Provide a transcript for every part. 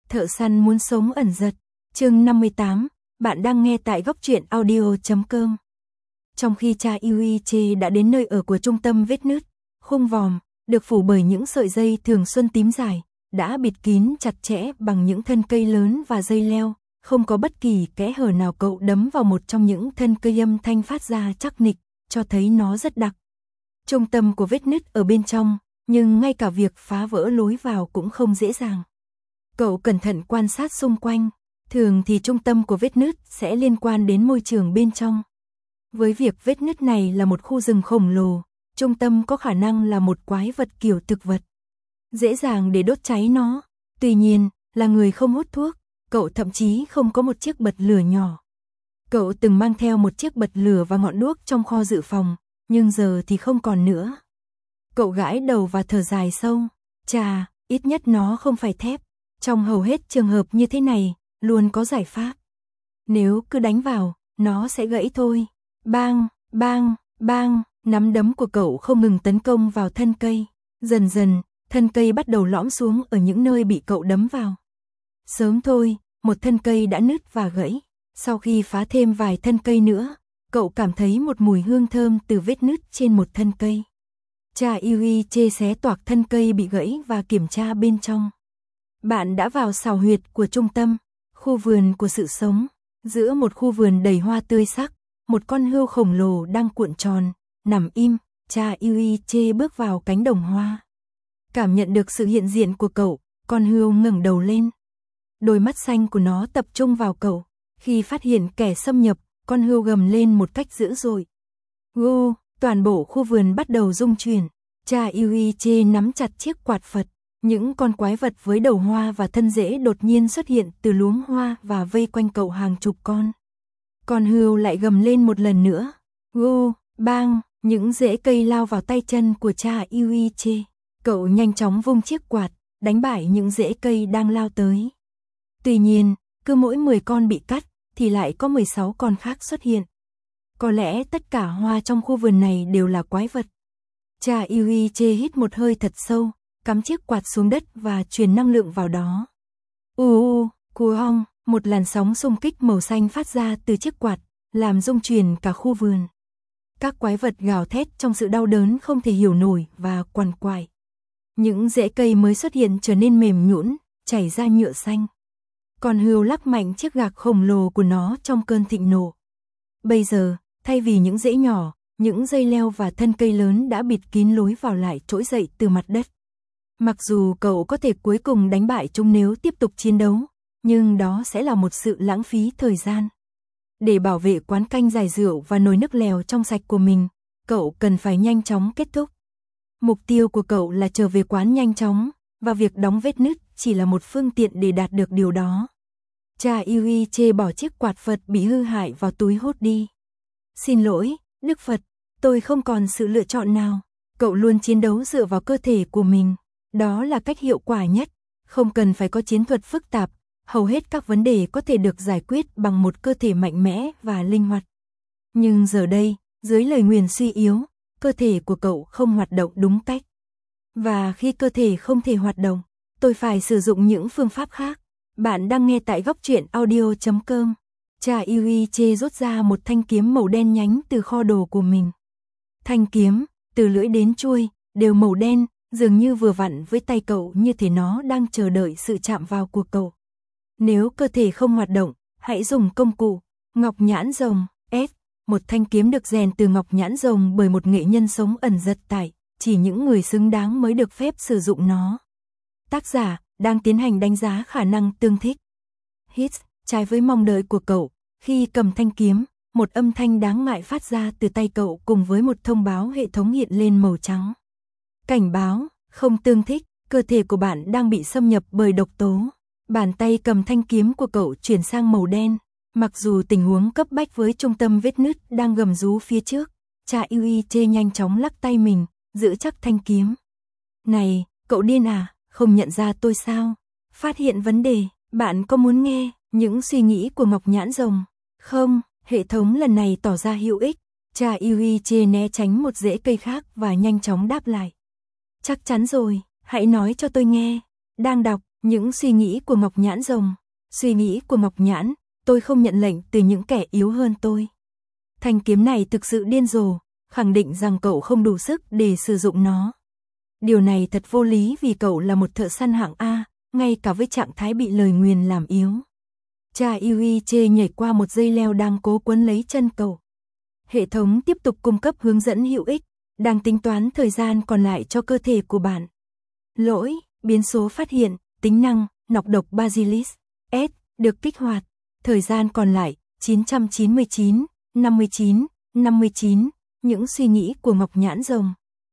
Thợ săn muốn sống ẩn giật. Chương 58, bạn đang nghe tại góc truyện audio.com. Trong khi cha Yuichi đã đến nơi ở của trung tâm vết nứt, khung vòm, được phủ bởi những sợi dây thường xuân tím dài, đã bịt kín chặt chẽ bằng những thân cây lớn và dây leo, không có bất kỳ kẽ hở nào. Cậu đấm vào một trong những thân cây, âm thanh phát ra chắc nịch, cho thấy nó rất đặc. Trung tâm của vết nứt ở bên trong, nhưng ngay cả việc phá vỡ lối vào cũng không dễ dàng. Cậu cẩn thận quan sát xung quanh, thường thì trung tâm của vết nứt sẽ liên quan đến môi trường bên trong. Với việc vết nứt này là một khu rừng khổng lồ, trung tâm có khả năng là một quái vật kiểu thực vật. Dễ dàng để đốt cháy nó. Tuy nhiên, là người không hút thuốc, cậu thậm chí không có một chiếc bật lửa nhỏ. Cậu từng mang theo một chiếc bật lửa và ngọn đuốc trong kho dự phòng, nhưng giờ thì không còn nữa. Cậu gãi đầu và thở dài sâu. Chà, ít nhất nó không phải thép. Trong hầu hết trường hợp như thế này, luôn có giải pháp. Nếu cứ đánh vào, nó sẽ gãy thôi. Bang, bang, bang, nắm đấm của cậu không ngừng tấn công vào thân cây. Dần dần, thân cây bắt đầu lõm xuống ở những nơi bị cậu đấm vào. Sớm thôi, một thân cây đã nứt và gãy. Sau khi phá thêm vài thân cây nữa, cậu cảm thấy một mùi hương thơm từ vết nứt trên một thân cây. Cha Yuichi xé toạc thân cây bị gãy và kiểm tra bên trong. Bạn đã vào xào huyệt của trung tâm, khu vườn của sự sống. Giữa một khu vườn đầy hoa tươi sắc, một con hươu khổng lồ đang cuộn tròn, nằm im. Cha Yuichi bước vào cánh đồng hoa. Cảm nhận được sự hiện diện của cậu, con hươu ngẩng đầu lên. Đôi mắt xanh của nó tập trung vào cậu. Khi phát hiện kẻ xâm nhập, con hươu gầm lên một cách dữ dội. Gu, toàn bộ khu vườn bắt đầu rung chuyển. Cha Yuichi nắm chặt chiếc quạt Phật. Những con quái vật với đầu hoa và thân rễ đột nhiên xuất hiện từ luống hoa và vây quanh cậu hàng chục con. Con hươu lại gầm lên một lần nữa. Gu, bang, những rễ cây lao vào tay chân của cha Yuichi. Cậu nhanh chóng vung chiếc quạt, đánh bại những rễ cây đang lao tới. Tuy nhiên, cứ mỗi 10 con bị cắt, thì lại có 16 con khác xuất hiện. Có lẽ tất cả hoa trong khu vườn này đều là quái vật. Cha Yuichi hít một hơi thật sâu, cắm chiếc quạt xuống đất và truyền năng lượng vào đó. Cú hong, một làn sóng xung kích màu xanh phát ra từ chiếc quạt, làm rung chuyển cả khu vườn. Các quái vật gào thét trong sự đau đớn không thể hiểu nổi và quằn quại. Những rễ cây mới xuất hiện trở nên mềm nhũn, chảy ra nhựa xanh. Con hươu lắc mạnh chiếc gạc khổng lồ của nó trong cơn thịnh nộ. Bây giờ, thay vì những rễ nhỏ, những dây leo và thân cây lớn đã bịt kín lối vào lại trỗi dậy từ mặt đất. Mặc dù cậu có thể cuối cùng đánh bại chúng nếu tiếp tục chiến đấu, nhưng đó sẽ là một sự lãng phí thời gian. Để bảo vệ quán canh giải rượu và nồi nước lèo trong sạch của mình, cậu cần phải nhanh chóng kết thúc. Mục tiêu của cậu là trở về quán nhanh chóng, và việc đóng vết nứt chỉ là một phương tiện để đạt được điều đó. Cha Yuichi bỏ chiếc quạt Phật bị hư hại vào túi hốt đi. Xin lỗi, Đức Phật, tôi không còn sự lựa chọn nào. Cậu luôn chiến đấu dựa vào cơ thể của mình. Đó là cách hiệu quả nhất, không cần phải có chiến thuật phức tạp. Hầu hết các vấn đề có thể được giải quyết bằng một cơ thể mạnh mẽ và linh hoạt. Nhưng giờ đây, dưới lời nguyền suy yếu, cơ thể của cậu không hoạt động đúng cách. Và khi cơ thể không thể hoạt động, tôi phải sử dụng những phương pháp khác. Bạn đang nghe tại góc truyện audio.com. Cha Yuichi rút ra một thanh kiếm màu đen nhánh từ kho đồ của mình. Thanh kiếm, từ lưỡi đến chuôi, đều màu đen, dường như vừa vặn với tay cậu, như thể nó đang chờ đợi sự chạm vào của cậu. Nếu cơ thể không hoạt động, hãy dùng công cụ. Ngọc nhãn rồng, S. Một thanh kiếm được rèn từ ngọc nhãn rồng bởi một nghệ nhân sống ẩn giật tại, chỉ những người xứng đáng mới được phép sử dụng nó. Tác giả đang tiến hành đánh giá khả năng tương thích. Hít, trái với mong đợi của cậu, khi cầm thanh kiếm, một âm thanh đáng ngại phát ra từ tay cậu cùng với một thông báo hệ thống hiện lên màu trắng. Cảnh báo, không tương thích, cơ thể của bạn đang bị xâm nhập bởi độc tố. Bàn tay cầm thanh kiếm của cậu chuyển sang màu đen. Mặc dù tình huống cấp bách với trung tâm vết nứt đang gầm rú phía trước, cha Yuichi nhanh chóng lắc tay mình, giữ chắc thanh kiếm. Này, cậu điên à, không nhận ra tôi sao? Phát hiện vấn đề, bạn có muốn nghe những suy nghĩ của Ngọc Nhãn Rồng? Không, hệ thống lần này tỏ ra hữu ích. Cha Yuichi né tránh một rễ cây khác và nhanh chóng đáp lại. Chắc chắn rồi, hãy nói cho tôi nghe. Đang đọc, Những suy nghĩ của Ngọc Nhãn Rồng. Suy nghĩ của Ngọc Nhãn, tôi không nhận lệnh từ những kẻ yếu hơn tôi. Thanh kiếm này thực sự điên rồ, khẳng định rằng cậu không đủ sức để sử dụng nó. Điều này thật vô lý vì cậu là một thợ săn hạng A, ngay cả với trạng thái bị lời nguyền làm yếu. Cha Yuiche nhảy qua một dây leo đang cố quấn lấy chân cậu. Hệ thống tiếp tục cung cấp hướng dẫn hữu ích, đang tính toán thời gian còn lại cho cơ thể của bạn. Lỗi, biến số phát hiện, tính năng, nọc độc Basilisk S, được kích hoạt. Thời gian còn lại, 999, 59, 59, những suy nghĩ của Ngọc Nhãn Rồng.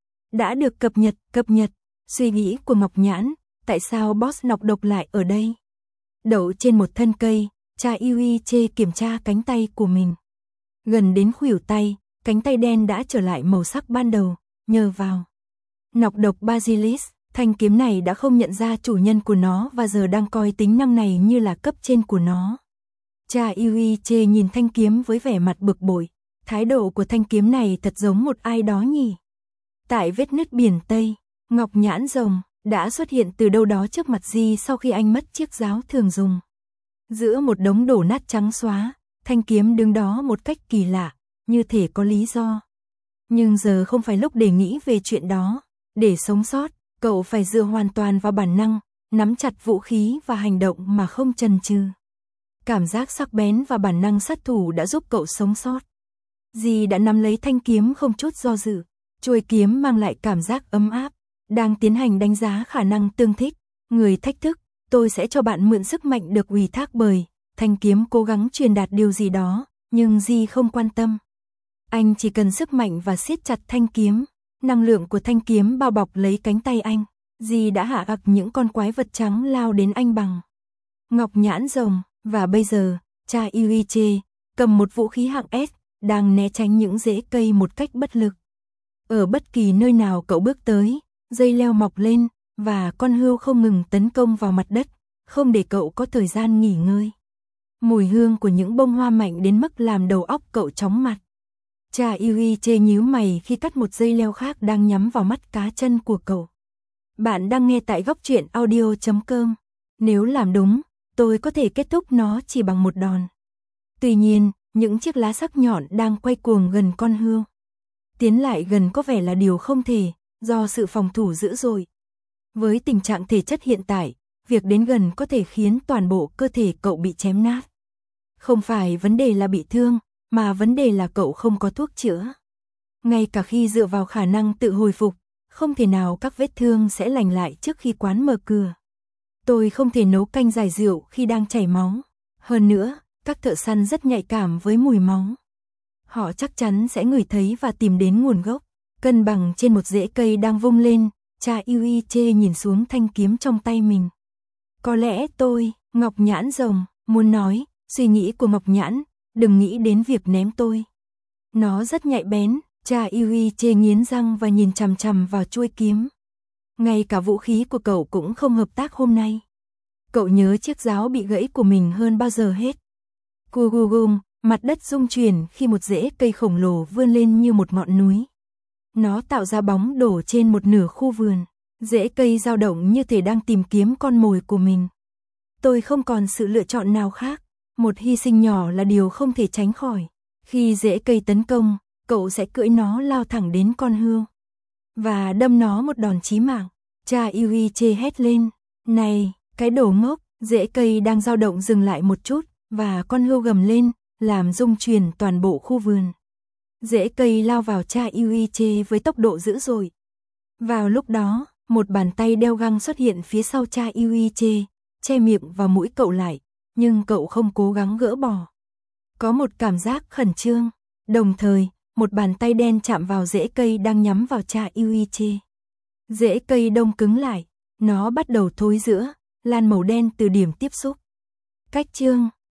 Đã được cập nhật, suy nghĩ của Ngọc Nhãn, tại sao boss nọc độc lại ở đây? Đậu trên một thân cây, cha Yuiche kiểm tra cánh tay của mình. Gần đến khuỷu tay, cánh tay đen đã trở lại màu sắc ban đầu, nhờ vào nọc độc Basilisk, thanh kiếm này đã không nhận ra chủ nhân của nó và giờ đang coi tính năng này như là cấp trên của nó. Cha Yuiche nhìn thanh kiếm với vẻ mặt bực bội, thái độ của thanh kiếm này thật giống một ai đó nhỉ. Tại vết nứt biển Tây, Ngọc Nhãn Rồng đã xuất hiện từ đâu đó trước mặt Di sau khi anh mất chiếc giáo thường dùng. Giữa một đống đổ nát trắng xóa, thanh kiếm đứng đó một cách kỳ lạ, như thể có lý do. Nhưng giờ không phải lúc để nghĩ về chuyện đó. Để sống sót, cậu phải dựa hoàn toàn vào bản năng, nắm chặt vũ khí và hành động mà không chần chừ. Cảm giác sắc bén và bản năng sát thủ đã giúp cậu sống sót. Di đã nắm lấy thanh kiếm không chút do dự. Chuôi kiếm mang lại cảm giác ấm áp. Đang tiến hành đánh giá khả năng tương thích. Người thách thức, tôi sẽ cho bạn mượn sức mạnh được ủy thác bởi. Thanh kiếm cố gắng truyền đạt điều gì đó, nhưng Di không quan tâm. Anh chỉ cần sức mạnh và siết chặt thanh kiếm. Năng lượng của thanh kiếm bao bọc lấy cánh tay anh. Di đã hạ gặc những con quái vật trắng lao đến anh bằng Ngọc Nhãn Rồng. Và bây giờ, cha Yuiche cầm một vũ khí hạng S, đang né tránh những rễ cây một cách bất lực. Ở bất kỳ nơi nào cậu bước tới, dây leo mọc lên, và con hươu không ngừng tấn công vào mặt đất, không để cậu có thời gian nghỉ ngơi. Mùi hương của những bông hoa mạnh đến mức làm đầu óc cậu chóng mặt. Cha Yuiche nhíu mày khi cắt một dây leo khác đang nhắm vào mắt cá chân của cậu. Bạn đang nghe tại góc truyện audio.com. Nếu làm đúng, tôi có thể kết thúc nó chỉ bằng một đòn. Tuy nhiên, những chiếc lá sắc nhọn đang quay cuồng gần con hươu. Tiến lại gần có vẻ là điều không thể, do sự phòng thủ dữ dội. Với tình trạng thể chất hiện tại, việc đến gần có thể khiến toàn bộ cơ thể cậu bị chém nát. Không phải vấn đề là bị thương, mà vấn đề là cậu không có thuốc chữa. Ngay cả khi dựa vào khả năng tự hồi phục, không thể nào các vết thương sẽ lành lại trước khi quán mở cửa. Tôi không thể nấu canh giải rượu khi đang chảy máu. Hơn nữa, các thợ săn rất nhạy cảm với mùi máu. Họ chắc chắn sẽ ngửi thấy và tìm đến nguồn gốc. Cân bằng trên một rễ cây đang vung lên, cha Yuiche nhìn xuống thanh kiếm trong tay mình. Có lẽ tôi, Ngọc Nhãn Rồng, muốn nói, suy nghĩ của Ngọc Nhãn, đừng nghĩ đến việc ném tôi. Nó rất nhạy bén, cha Yuiche nghiến răng và nhìn chằm chằm vào chuôi kiếm. Ngay cả vũ khí của cậu cũng không hợp tác hôm nay. Cậu nhớ chiếc giáo bị gãy của mình hơn bao giờ hết. Gugugum, mặt đất rung chuyển khi một rễ cây khổng lồ vươn lên như một ngọn núi. Nó tạo ra bóng đổ trên một nửa khu vườn. Rễ cây dao động như thể đang tìm kiếm con mồi của mình. Tôi không còn sự lựa chọn nào khác. Một hy sinh nhỏ là điều không thể tránh khỏi. Khi rễ cây tấn công, cậu sẽ cưỡi nó lao thẳng đến con hươu và đâm nó một đòn chí mạng. Cha Yuiche hét lên. Này, cái đồ ngốc! Rễ cây đang dao động dừng lại một chút, và con hươu gầm lên, làm rung chuyển toàn bộ khu vườn. Rễ cây lao vào cha Yuiche với tốc độ dữ dội. Vào lúc đó, một bàn tay đeo găng xuất hiện phía sau cha Yuiche, che miệng và mũi cậu lại, nhưng cậu không cố gắng gỡ bỏ. Có một cảm giác khẩn trương. Đồng thời, một bàn tay đen chạm vào rễ cây đang nhắm vào cha Yuiche. Rễ cây đông cứng lại, nó bắt đầu thối rữa, lan màu đen từ điểm tiếp xúc. Cách chương